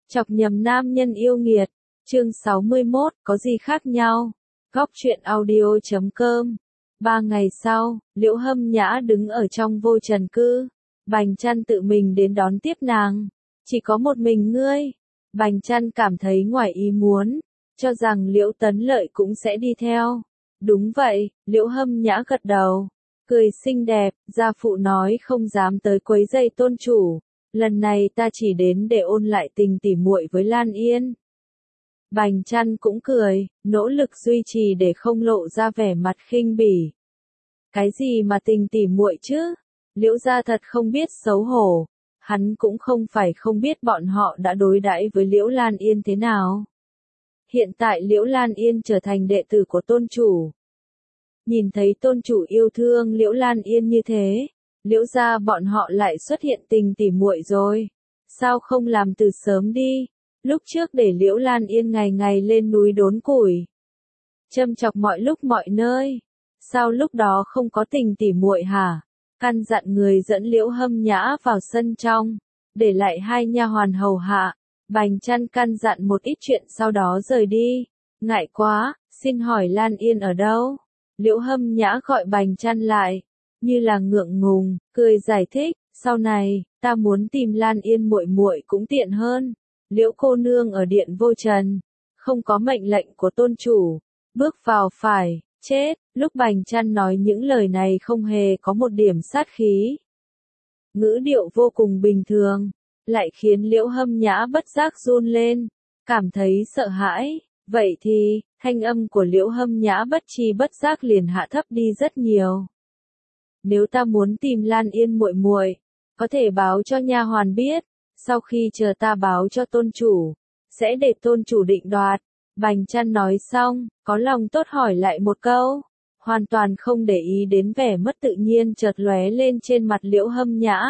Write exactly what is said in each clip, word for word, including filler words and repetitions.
Chọc nhầm nam nhân yêu nghiệt. Chương sáu mươi mốt, có gì khác nhau? Góc truyện audio chấm com. Ba ngày sau, Liễu Hâm Nhã đứng ở trong vô trần cư. Bành Trăn tự mình đến đón tiếp nàng. Chỉ có một mình ngươi. Bành Trăn cảm thấy ngoài ý muốn, cho rằng Liễu Tấn Lợi cũng sẽ đi theo. Đúng vậy, Liễu Hâm Nhã gật đầu, cười xinh đẹp, gia phụ nói không dám tới quấy rầy tôn chủ. Lần này ta chỉ đến để ôn lại tình tỉ muội với Lan Yên. Bành Trăn cũng cười, nỗ lực duy trì để không lộ ra vẻ mặt khinh bỉ. Cái gì mà tình tỉ muội chứ? Liễu gia thật không biết xấu hổ. Hắn cũng không phải không biết bọn họ đã đối đãi với Liễu Lan Yên thế nào. Hiện tại Liễu Lan Yên trở thành đệ tử của tôn chủ. Nhìn thấy tôn chủ yêu thương Liễu Lan Yên như thế, Liễu gia bọn họ lại xuất hiện tình tỉ muội rồi. Sao không làm từ sớm đi? Lúc trước để Liễu Lan Yên ngày ngày lên núi đốn củi, châm chọc mọi lúc mọi nơi. Sao lúc đó không có tình tỉ muội hả? Căn dặn người dẫn Liễu Hâm Nhã vào sân trong, để lại hai nha hoàn hầu hạ. Bành Trăn căn dặn một ít chuyện sau đó rời đi. Ngại quá, xin hỏi Lan Yên ở đâu? Liễu Hâm Nhã gọi Bành Trăn lại, như là ngượng ngùng, cười giải thích, sau này, ta muốn tìm Lan Yên muội muội cũng tiện hơn. Liễu cô nương ở điện vô trần, không có mệnh lệnh của tôn chủ, bước vào phải chết. Lúc Bành Trăn nói những lời này không hề có một điểm sát khí. Ngữ điệu vô cùng bình thường, lại khiến Liễu Hâm Nhã bất giác run lên, cảm thấy sợ hãi. Vậy thì, thanh âm của Liễu Hâm Nhã bất tri bất giác liền hạ thấp đi rất nhiều. Nếu ta muốn tìm Lan Yên muội muội, có thể báo cho nha hoàn biết, sau khi chờ ta báo cho tôn chủ, sẽ để tôn chủ định đoạt. Bành Trăn nói xong, có lòng tốt hỏi lại một câu, hoàn toàn không để ý đến vẻ mất tự nhiên chợt lóe lên trên mặt Liễu Hâm Nhã.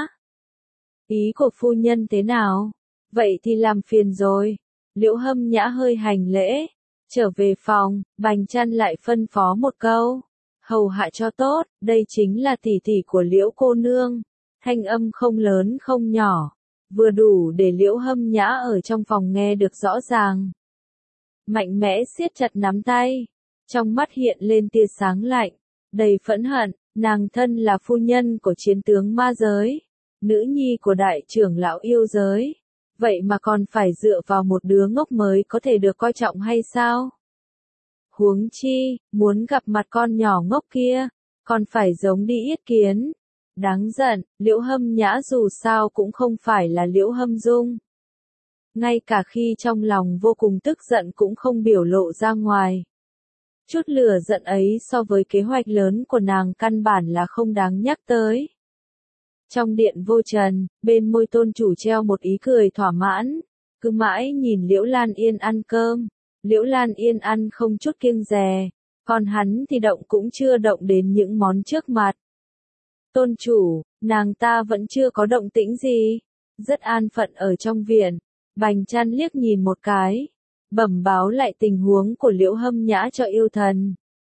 Ý của phu nhân thế nào? Vậy thì làm phiền rồi. Liễu Hâm Nhã hơi hành lễ, trở về phòng. Bành Trăn lại phân phó một câu, hầu hạ cho tốt, đây chính là tỷ tỷ của Liễu cô nương. Thanh âm không lớn không nhỏ, vừa đủ để Liễu Hâm Nhã ở trong phòng nghe được rõ ràng. Mạnh mẽ siết chặt nắm tay, trong mắt hiện lên tia sáng lạnh, đầy phẫn hận. Nàng thân là phu nhân của chiến tướng ma giới, nữ nhi của đại trưởng lão yêu giới, vậy mà còn phải dựa vào một đứa ngốc mới có thể được coi trọng hay sao? Huống chi, muốn gặp mặt con nhỏ ngốc kia, còn phải giống đi yết kiến. Đáng giận, Liễu Hâm Nhã dù sao cũng không phải là Liễu Hâm Dung. Ngay cả khi trong lòng vô cùng tức giận cũng không biểu lộ ra ngoài. Chút lửa giận ấy so với kế hoạch lớn của nàng căn bản là không đáng nhắc tới. Trong điện vô trần, bên môi tôn chủ treo một ý cười thỏa mãn, cứ mãi nhìn Liễu Lan Yên ăn cơm. Liễu Lan Yên ăn không chút kiêng dè, còn hắn thì động cũng chưa động đến những món trước mặt. Tôn chủ, nàng ta vẫn chưa có động tĩnh gì, rất an phận ở trong viện. Bành Trăn liếc nhìn một cái, bẩm báo lại tình huống của Liễu Hâm Nhã cho yêu thần.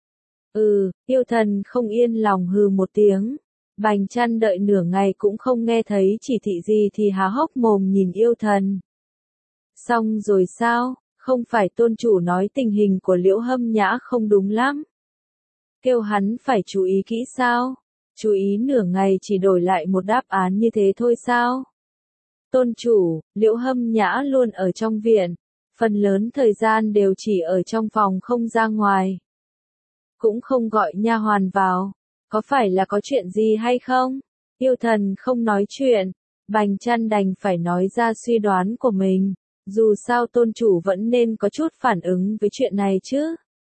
Ừ, yêu thần không yên lòng hừ một tiếng. Bành Trăn đợi nửa ngày cũng không nghe thấy chỉ thị gì thì há hốc mồm nhìn yêu thần. Xong rồi sao, không phải tôn chủ nói tình hình của Liễu Hâm Nhã không đúng lắm, kêu hắn phải chú ý kỹ sao? Chú ý nửa ngày chỉ đổi lại một đáp án như thế thôi sao? Tôn chủ, Liễu Hâm Nhã luôn ở trong viện, phần lớn thời gian đều chỉ ở trong phòng không ra ngoài, cũng không gọi nha hoàn vào, có phải là có chuyện gì hay không? Yêu thần không nói chuyện, Bành Trăn đành phải nói ra suy đoán của mình, dù sao tôn chủ vẫn nên có chút phản ứng với chuyện này chứ.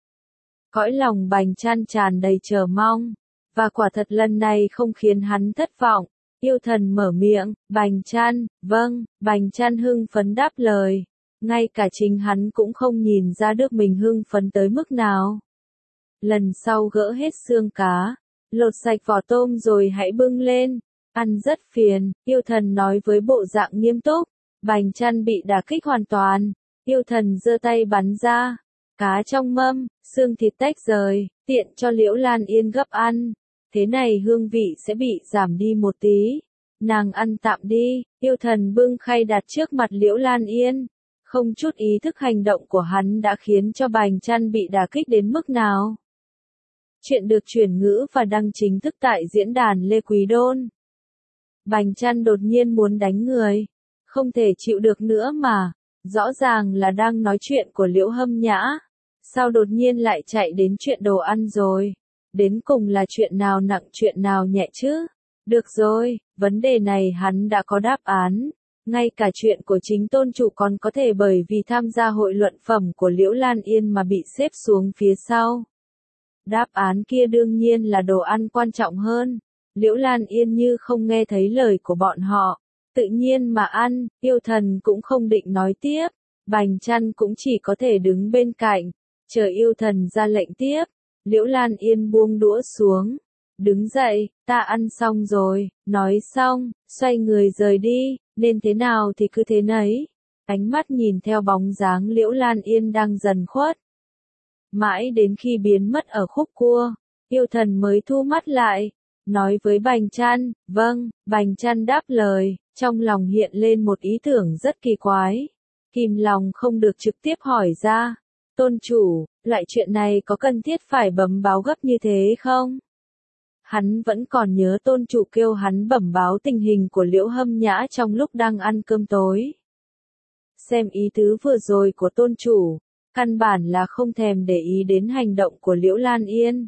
Cõi lòng Bành Trăn tràn đầy chờ mong, và quả thật lần này không khiến hắn thất vọng. Yêu thần mở miệng, Bành Trăn, vâng. Bành Trăn hưng phấn đáp lời, ngay cả chính hắn cũng không nhìn ra được mình hưng phấn tới mức nào. Lần sau gỡ hết xương cá, lột sạch vỏ tôm rồi hãy bưng lên, ăn rất phiền. Yêu thần nói với bộ dạng nghiêm túc. Bành Trăn bị đả kích hoàn toàn, yêu thần giơ tay bắn ra, cá trong mâm, xương thịt tách rời, tiện cho Liễu Lan Yên gấp ăn. Thế này hương vị sẽ bị giảm đi một tí. Nàng ăn tạm đi. Yêu thần bưng khay đặt trước mặt Liễu Lan Yên, Không chút ý thức hành động của hắn đã khiến cho Bành Chăn bị đả kích đến mức nào. Chuyện được chuyển ngữ và đăng chính thức tại diễn đàn Lê Quý Đôn. Bành Chăn đột nhiên muốn đánh người. Không thể chịu được nữa mà. Rõ ràng là đang nói chuyện của Liễu Hâm Nhã. Sao đột nhiên lại chạy đến chuyện đồ ăn rồi? Đến cùng là chuyện nào nặng chuyện nào nhẹ chứ? Được rồi, vấn đề này hắn đã có đáp án. Ngay cả chuyện của chính tôn chủ còn có thể bởi vì tham gia hội luận phẩm của Liễu Lan Yên mà bị xếp xuống phía sau. Đáp án kia đương nhiên là đồ ăn quan trọng hơn. Liễu Lan Yên như không nghe thấy lời của bọn họ. Tự nhiên mà ăn, yêu thần cũng không định nói tiếp. Bành Chăn cũng chỉ có thể đứng bên cạnh, chờ yêu thần ra lệnh tiếp. Liễu Lan Yên buông đũa xuống. Đứng dậy, ta ăn xong rồi, nói xong, xoay người rời đi, nên thế nào thì cứ thế nấy. Ánh mắt nhìn theo bóng dáng Liễu Lan Yên đang dần khuất. Mãi đến khi biến mất ở khúc cua, yêu thần mới thu mắt lại, nói với Bành Chăn, vâng, Bành Chăn đáp lời, trong lòng hiện lên một ý tưởng rất kỳ quái. Kìm lòng không được trực tiếp hỏi ra, tôn chủ, loại chuyện này có cần thiết phải bẩm báo gấp như thế không? Hắn vẫn còn nhớ tôn chủ kêu hắn bẩm báo tình hình của Liễu Hâm Nhã trong lúc đang ăn cơm tối. Xem ý tứ vừa rồi của tôn chủ, căn bản là không thèm để ý đến hành động của Liễu Lan Yên.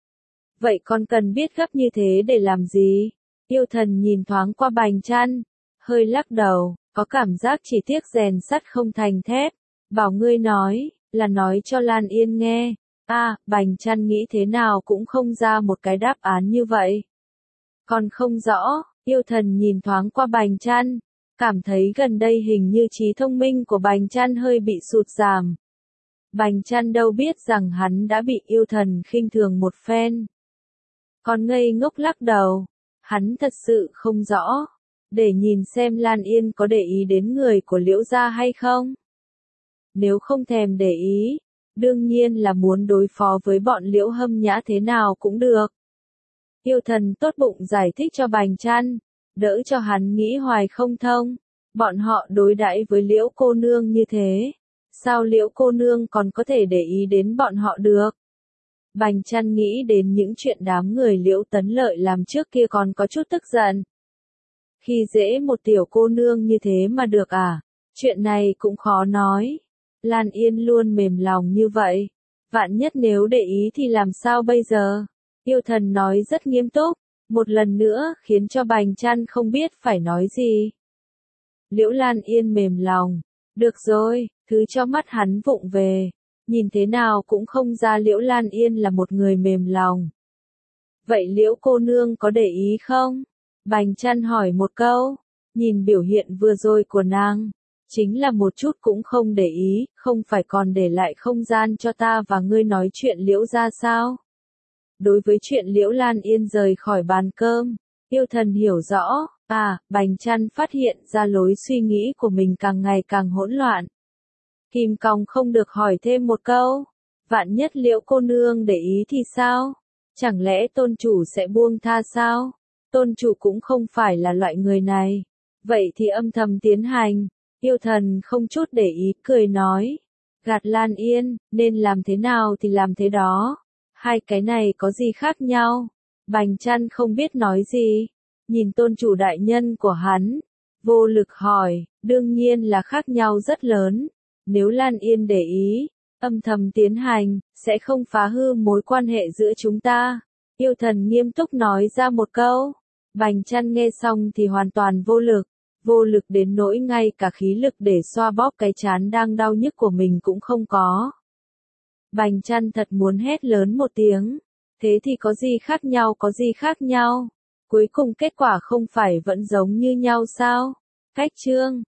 Vậy còn cần biết gấp như thế để làm gì? Yêu thần nhìn thoáng qua Bành Chăn, hơi lắc đầu, có cảm giác chỉ tiếc rèn sắt không thành thép. Bảo ngươi nói, là nói cho Lan Yên nghe. À, Bành Chăn nghĩ thế nào cũng không ra một cái đáp án như vậy. Còn không rõ, yêu thần nhìn thoáng qua Bành Chăn, cảm thấy gần đây hình như trí thông minh của Bành Chăn hơi bị sụt giảm. Bành Chăn đâu biết rằng hắn đã bị yêu thần khinh thường một phen. Còn ngây ngốc lắc đầu, hắn thật sự không rõ, để nhìn xem Lan Yên có để ý đến người của Liễu gia hay không. Nếu không thèm để ý, đương nhiên là muốn đối phó với bọn Liễu Hâm Nhã thế nào cũng được. Yêu thần tốt bụng giải thích cho Bành Chăn, đỡ cho hắn nghĩ hoài không thông. Bọn họ đối đãi với Liễu cô nương như thế, sao Liễu cô nương còn có thể để ý đến bọn họ được? Bành Chăn nghĩ đến những chuyện đám người Liễu Tấn Lợi làm trước kia còn có chút tức giận. Khi dễ một tiểu cô nương như thế mà được à? Chuyện này cũng khó nói. Lan Yên luôn mềm lòng như vậy. Vạn nhất nếu để ý thì làm sao bây giờ? Yêu thần nói rất nghiêm túc, một lần nữa khiến cho Bành Chăn không biết phải nói gì. Liễu Lan Yên mềm lòng. Được rồi, thứ cho mắt hắn vụng về. Nhìn thế nào cũng không ra Liễu Lan Yên là một người mềm lòng. Vậy Liễu cô nương có để ý không? Bành Chăn hỏi một câu. Nhìn biểu hiện vừa rồi của nàng, chính là một chút cũng không để ý, không phải còn để lại không gian cho ta và ngươi nói chuyện Liễu ra sao? Đối với chuyện Liễu Lan Yên rời khỏi bàn cơm, yêu thần hiểu rõ. À, Bành Chăn phát hiện ra lối suy nghĩ của mình càng ngày càng hỗn loạn. Kim Còng không được hỏi thêm một câu. Vạn nhất Liễu cô nương để ý thì sao? Chẳng lẽ tôn chủ sẽ buông tha sao? Tôn chủ cũng không phải là loại người này. Vậy thì âm thầm tiến hành. Yêu thần không chút để ý, cười nói. Gạt Lan Yên, nên làm thế nào thì làm thế đó. Hai cái này có gì khác nhau? Bành Chăn không biết nói gì. Nhìn tôn chủ đại nhân của hắn. Vô lực hỏi, đương nhiên là khác nhau rất lớn. Nếu Lan Yên để ý, âm thầm tiến hành, sẽ không phá hư mối quan hệ giữa chúng ta. Yêu thần nghiêm túc nói ra một câu. Bành Chăn nghe xong thì hoàn toàn vô lực. Vô lực đến nỗi ngay cả khí lực để xoa bóp cái trán đang đau nhức của mình cũng không có. Bành Chăn thật muốn hét lớn một tiếng. Thế thì có gì khác nhau có gì khác nhau? Cuối cùng kết quả không phải vẫn giống như nhau sao? Cách chương